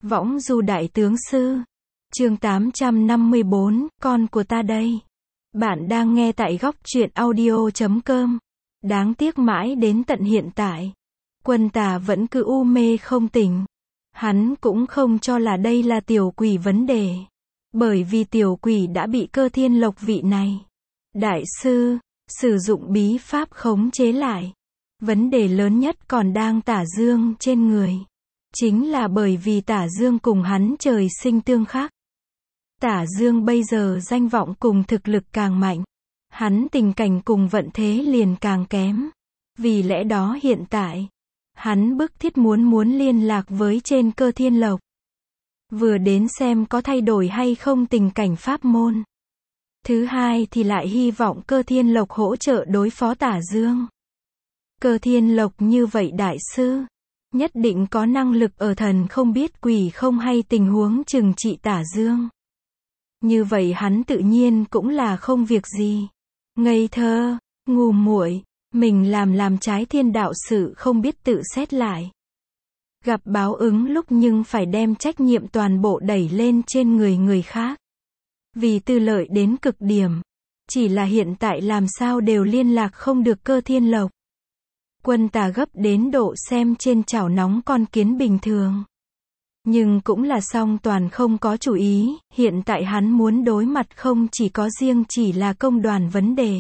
Võng du đại tướng sư. Chương 854, con của ta đây. Bạn đang nghe tại góc truyện audio.com. Đáng tiếc mãi đến tận hiện tại, Quân Tà vẫn cứ u mê không tỉnh. Hắn cũng không cho là đây là tiểu quỷ vấn đề. Bởi vì tiểu quỷ đã bị Cơ Thiên Lộc vị này, đại sư, sử dụng bí pháp khống chế lại. Vấn đề lớn nhất còn đang Tả Dương trên người. Chính là bởi vì Tả Dương cùng hắn trời sinh tương khắc. Tả Dương bây giờ danh vọng cùng thực lực càng mạnh, hắn tình cảnh cùng vận thế liền càng kém. Vì lẽ đó hiện tại, hắn bức thiết muốn liên lạc với trên Cơ Thiên Lộc. Vừa đến xem có thay đổi hay không tình cảnh pháp môn. Thứ hai thì lại hy vọng Cơ Thiên Lộc hỗ trợ đối phó Tả Dương. Cơ Thiên Lộc như vậy đại sư, nhất định có năng lực ở thần không biết quỷ không hay tình huống trừng trị Tả Dương. Như vậy hắn tự nhiên cũng là không việc gì. Ngây thơ, ngu muội, mình làm trái thiên đạo sự không biết tự xét lại. Gặp báo ứng lúc nhưng phải đem trách nhiệm toàn bộ đẩy lên trên người khác. Vì tư lợi đến cực điểm. Chỉ là hiện tại làm sao đều liên lạc không được Cơ Thiên Lộc. Quân Tà gấp đến độ xem trên chảo nóng con kiến bình thường. Nhưng cũng là song toàn không có chủ ý, hiện tại hắn muốn đối mặt không chỉ có riêng chỉ là công đoàn vấn đề.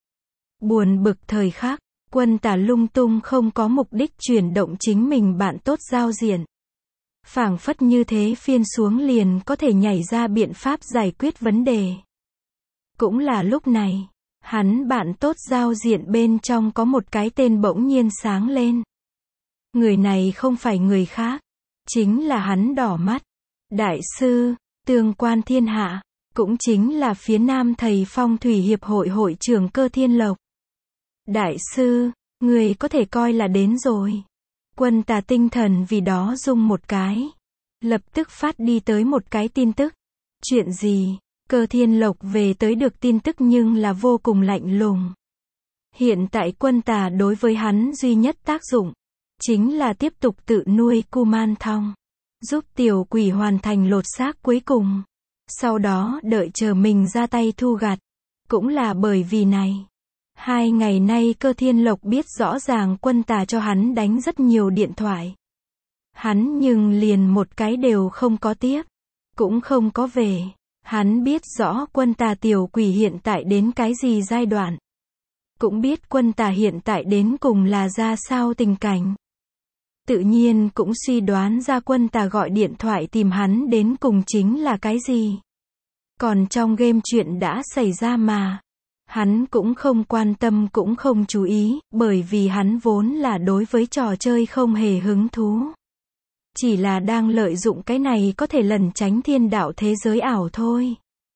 Buồn bực thời khắc, Quân Tà lung tung không có mục đích chuyển động chính mình bạn tốt giao diện. Phảng phất như thế phiên xuống liền có thể nhảy ra biện pháp giải quyết vấn đề. Cũng là lúc này, hắn bạn tốt giao diện bên trong có một cái tên bỗng nhiên sáng lên. Người này không phải người khác, chính là hắn đỏ mắt. Đại sư, tương quan thiên hạ, cũng chính là phía Nam thầy phong thủy hiệp hội hội trưởng Cơ Thiên Lộc. Đại sư, người có thể coi là đến rồi. Quân Tà tinh thần vì đó rung một cái. Lập tức phát đi tới một cái tin tức. Chuyện gì? Cơ Thiên Lộc về tới được tin tức nhưng là vô cùng lạnh lùng. Hiện tại Quân Tà đối với hắn duy nhất tác dụng, chính là tiếp tục tự nuôi Kuman Thong. Giúp tiểu quỷ hoàn thành lột xác cuối cùng. Sau đó đợi chờ mình ra tay thu gặt. Cũng là bởi vì này. 2 ngày nay Cơ Thiên Lộc biết rõ ràng Quân Tà cho hắn đánh rất nhiều điện thoại. Hắn nhưng liền một cái đều không có tiếp. Cũng không có về. Hắn biết rõ Quân Tà tiểu quỷ hiện tại đến cái gì giai đoạn. Cũng biết Quân Tà hiện tại đến cùng là ra sao tình cảnh. Tự nhiên cũng suy đoán ra Quân Tà gọi điện thoại tìm hắn đến cùng chính là cái gì. Còn trong game chuyện đã xảy ra mà. Hắn cũng không quan tâm cũng không chú ý, bởi vì hắn vốn là đối với trò chơi không hề hứng thú. Chỉ là đang lợi dụng cái này có thể lẩn tránh thiên đạo thế giới ảo thôi.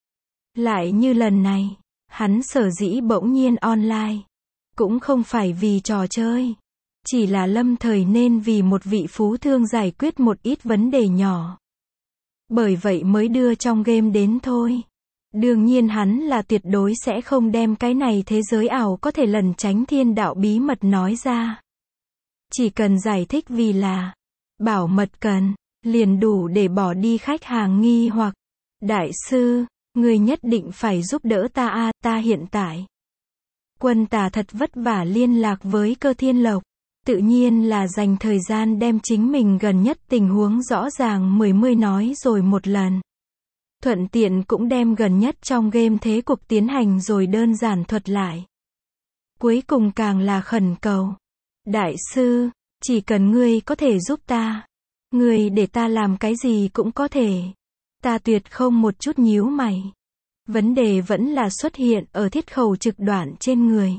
Lại như lần này, hắn sở dĩ bỗng nhiên online. Cũng không phải vì trò chơi. Chỉ là lâm thời nên vì một vị phú thương giải quyết một ít vấn đề nhỏ. Bởi vậy mới đưa trong game đến thôi. Đương nhiên hắn là tuyệt đối sẽ không đem cái này thế giới ảo có thể lẩn tránh thiên đạo bí mật nói ra. Chỉ cần giải thích vì là bảo mật cần, liền đủ để bỏ đi khách hàng nghi hoặc. Đại sư, người nhất định phải giúp đỡ ta ta hiện tại. Quân Tà thật vất vả liên lạc với Cơ Thiên Lộc. Tự nhiên là dành thời gian đem chính mình gần nhất tình huống rõ ràng mười nói rồi một lần. Thuận tiện cũng đem gần nhất trong game thế cục tiến hành rồi đơn giản thuật lại. Cuối cùng càng là khẩn cầu. Đại sư, chỉ cần ngươi có thể giúp ta. Ngươi để ta làm cái gì cũng có thể. Ta tuyệt không một chút nhíu mày. Vấn đề vẫn là xuất hiện ở thiết khẩu trực đoạn trên người.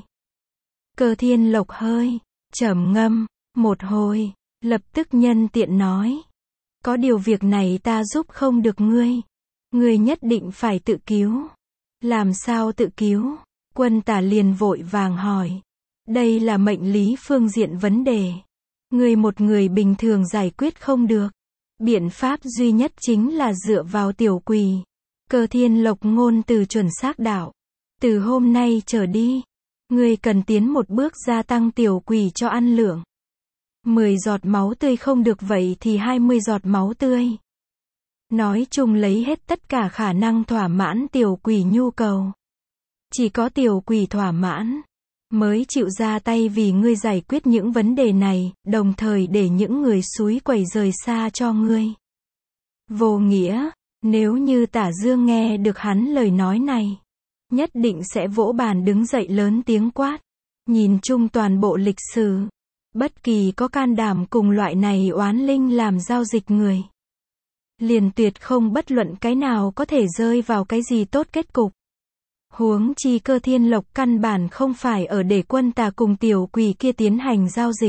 Cơ Thiên Lộc hơi trầm ngâm một hồi, lập tức nhân tiện nói. Có điều việc này ta giúp không được ngươi. Ngươi nhất định phải tự cứu. Làm sao tự cứu? Quân Tà liền vội vàng hỏi. Đây là mệnh lý phương diện vấn đề. Ngươi một người bình thường giải quyết không được. Biện pháp duy nhất chính là dựa vào tiểu quỷ. Cơ Thiên Lộc ngôn từ chuẩn xác đạo. Từ hôm nay trở đi, ngươi cần tiến một bước gia tăng tiểu quỷ cho ăn lượng. 10 giọt máu tươi không được vậy thì 20 giọt máu tươi. Nói chung lấy hết tất cả khả năng thỏa mãn tiểu quỷ nhu cầu. Chỉ có tiểu quỷ thỏa mãn, mới chịu ra tay vì ngươi giải quyết những vấn đề này, đồng thời để những người xúi quẩy rời xa cho ngươi. Vô nghĩa, nếu như Tả Dương nghe được hắn lời nói này, nhất định sẽ vỗ bàn đứng dậy lớn tiếng quát. Nhìn chung toàn bộ lịch sử, bất kỳ có can đảm cùng loại này oán linh làm giao dịch người, liền tuyệt không bất luận cái nào có thể rơi vào cái gì tốt kết cục. Huống chi Cơ Thiên Lộc căn bản không phải ở để Quân Tà cùng tiểu quỷ kia tiến hành giao dịch,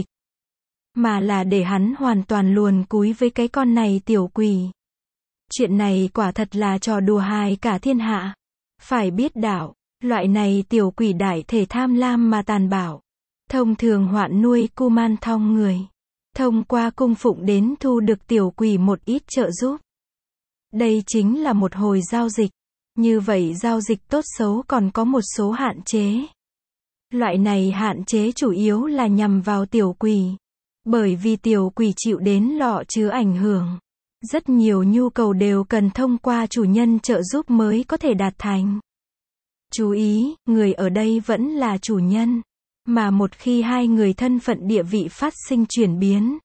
mà là để hắn hoàn toàn luồn cúi với cái con này tiểu quỷ. Chuyện này quả thật là trò đùa hài cả thiên hạ. Phải biết đạo, loại này tiểu quỷ đại thể tham lam mà tàn bạo, thông thường hoạn nuôi kuman thong người, thông qua cung phụng đến thu được tiểu quỷ một ít trợ giúp. Đây chính là một hồi giao dịch. Như vậy giao dịch tốt xấu còn có một số hạn chế. Loại này hạn chế chủ yếu là nhằm vào tiểu quỷ. Bởi vì tiểu quỷ chịu đến lọ chứa ảnh hưởng. Rất nhiều nhu cầu đều cần thông qua chủ nhân trợ giúp mới có thể đạt thành. Chú ý, người ở đây vẫn là chủ nhân. Mà một khi hai người thân phận địa vị phát sinh chuyển biến,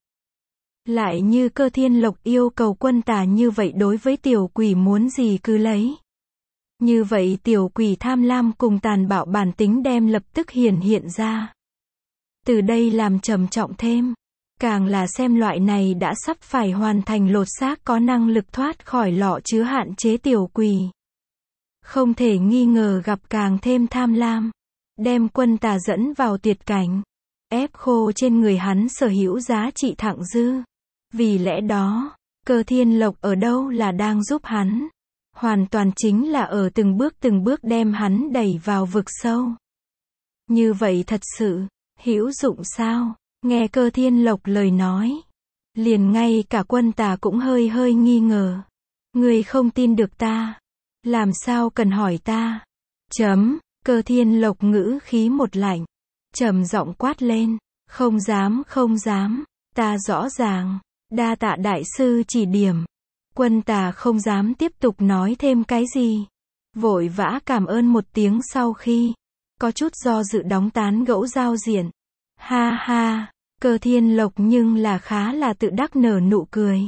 lại như Cơ Thiên Lộc yêu cầu Quân Tà như vậy đối với tiểu quỷ muốn gì cứ lấy. Như vậy tiểu quỷ tham lam cùng tàn bạo bản tính đem lập tức hiển hiện ra. Từ đây làm trầm trọng thêm. Càng là xem loại này đã sắp phải hoàn thành lột xác có năng lực thoát khỏi lọ chứa hạn chế tiểu quỷ. Không thể nghi ngờ gặp càng thêm tham lam. Đem Quân Tà dẫn vào tuyệt cảnh. Ép khô trên người hắn sở hữu giá trị thặng dư. Vì lẽ đó, Cơ Thiên Lộc ở đâu là đang giúp hắn. Hoàn toàn chính là ở từng bước đem hắn đẩy vào vực sâu. Như vậy thật sự, hữu dụng sao? Nghe Cơ Thiên Lộc lời nói, liền ngay cả Quân Tà cũng hơi nghi ngờ. Ngươi không tin được ta, làm sao cần hỏi ta? Cơ Thiên Lộc ngữ khí một lạnh, trầm giọng quát lên, không dám, ta rõ ràng, đa tạ đại sư chỉ điểm. Quân Tà không dám tiếp tục nói thêm cái gì. Vội vã cảm ơn một tiếng sau khi có chút do dự đóng tán gẫu giao diện. Ha ha, Cơ Thiên Lộc nhưng là khá là tự đắc nở nụ cười.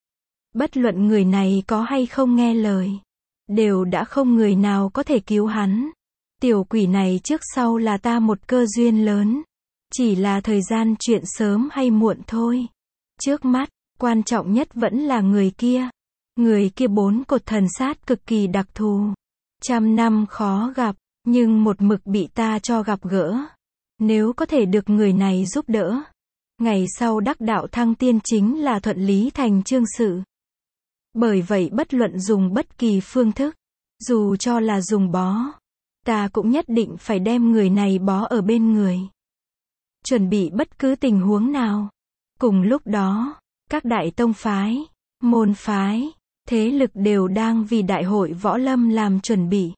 Bất luận người này có hay không nghe lời, đều đã không người nào có thể cứu hắn. Tiểu quỷ này trước sau là ta một cơ duyên lớn. Chỉ là thời gian chuyện sớm hay muộn thôi. Trước mắt, quan trọng nhất vẫn là người kia. Người kia 4 cột thần sát cực kỳ đặc thù. 100 năm khó gặp, nhưng một mực bị ta cho gặp gỡ. Nếu có thể được người này giúp đỡ, ngày sau đắc đạo thăng tiên chính là thuận lý thành chương sự. Bởi vậy bất luận dùng bất kỳ phương thức, dù cho là dùng bó, ta cũng nhất định phải đem người này bó ở bên người. Chuẩn bị bất cứ tình huống nào. Cùng lúc đó, các đại tông phái, môn phái, thế lực đều đang vì đại hội võ lâm làm chuẩn bị.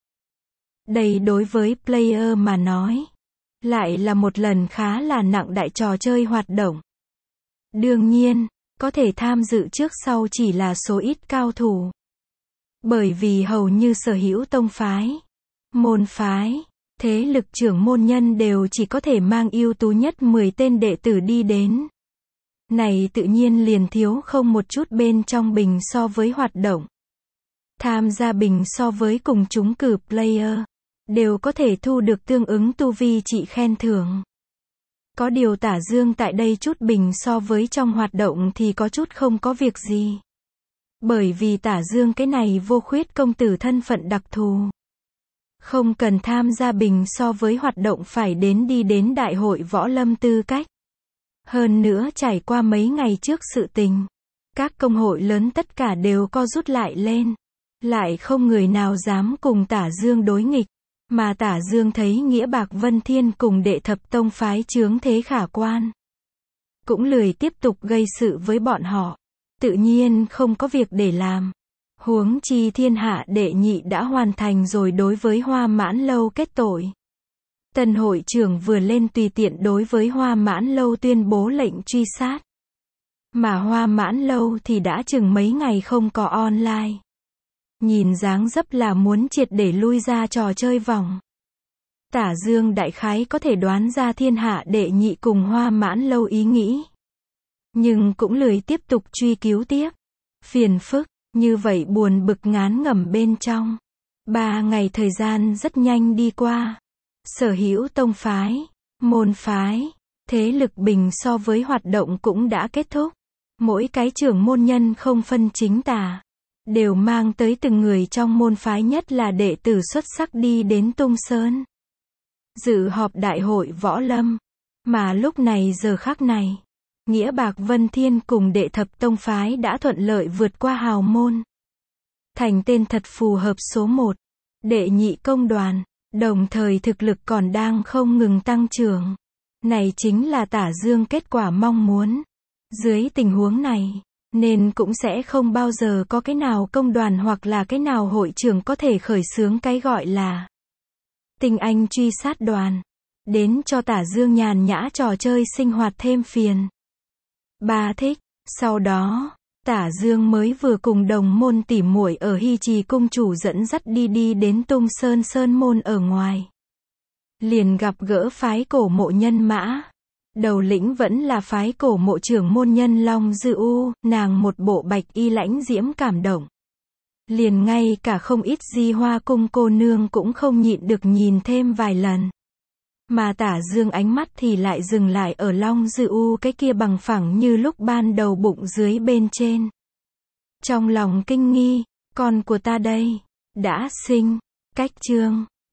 Đây đối với player mà nói, lại là một lần khá là nặng đại trò chơi hoạt động. Đương nhiên, có thể tham dự trước sau chỉ là số ít cao thủ. Bởi vì hầu như sở hữu tông phái, môn phái, thế lực trưởng môn nhân đều chỉ có thể mang ưu tú nhất 10 tên đệ tử đi đến. Này tự nhiên liền thiếu không một chút bên trong bình so với hoạt động. Tham gia bình so với cùng chúng cử player, đều có thể thu được tương ứng tu vi trị khen thưởng. Có điều Tả Dương tại đây chút bình so với trong hoạt động thì có chút không có việc gì. Bởi vì Tả Dương cái này vô khuyết công tử thân phận đặc thù. Không cần tham gia bình so với hoạt động phải đi đến đại hội võ lâm tư cách. Hơn nữa trải qua mấy ngày trước sự tình, các công hội lớn tất cả đều co rút lại lên. Lại không người nào dám cùng Tả Dương đối nghịch. Mà Tả Dương thấy Nghĩa Bạc Vân Thiên cùng đệ thập tông phái chướng thế khả quan. Cũng lười tiếp tục gây sự với bọn họ. Tự nhiên không có việc để làm. Huống chi thiên hạ đệ nhị đã hoàn thành rồi đối với Hoa Mãn Lâu kết tội. Tân hội trưởng vừa lên tùy tiện đối với Hoa Mãn Lâu tuyên bố lệnh truy sát. Mà Hoa Mãn Lâu thì đã chừng mấy ngày không có online. Nhìn dáng dấp là muốn triệt để lui ra trò chơi vòng. Tả Dương đại khái có thể đoán ra thiên hạ đệ nhị cùng Hoa Mãn Lâu ý nghĩ. Nhưng cũng lười tiếp tục truy cứu tiếp. Phiền phức, như vậy buồn bực ngán ngẩm bên trong. 3 ngày thời gian rất nhanh đi qua. Sở hữu tông phái, môn phái, thế lực bình so với hoạt động cũng đã kết thúc. Mỗi cái trưởng môn nhân không phân chính tà, đều mang tới từng người trong môn phái nhất là đệ tử xuất sắc đi đến Tung Sơn. Dự họp đại hội võ lâm. Mà lúc này giờ khắc này, Nghĩa Bạc Vân Thiên cùng đệ thập tông phái đã thuận lợi vượt qua hào môn. Thành tên thật phù hợp số 1. Đệ nhị công đoàn, đồng thời thực lực còn đang không ngừng tăng trưởng. Này chính là Tả Dương kết quả mong muốn. Dưới tình huống này, nên cũng sẽ không bao giờ có cái nào công đoàn hoặc là cái nào hội trưởng có thể khởi xướng cái gọi là tinh anh truy sát đoàn. Đến cho Tả Dương nhàn nhã trò chơi sinh hoạt thêm phiền. Ba thích. Sau đó, Tả Dương mới vừa cùng đồng môn tỉ muội ở Hy Trì cung chủ dẫn dắt đi đến Tung Sơn Sơn môn ở ngoài. Liền gặp gỡ phái cổ mộ nhân Mã. Đầu lĩnh vẫn là phái cổ mộ trưởng môn nhân Long Dư U, nàng một bộ bạch y lãnh diễm cảm động. Liền ngay cả không ít Di Hoa cung cô nương cũng không nhịn được nhìn thêm vài lần. Mà Tả Dương ánh mắt thì lại dừng lại ở Long Dư U cái kia bằng phẳng như lúc ban đầu bụng dưới bên trên. Trong lòng kinh nghi, con của ta đây, đã sinh, cách chương.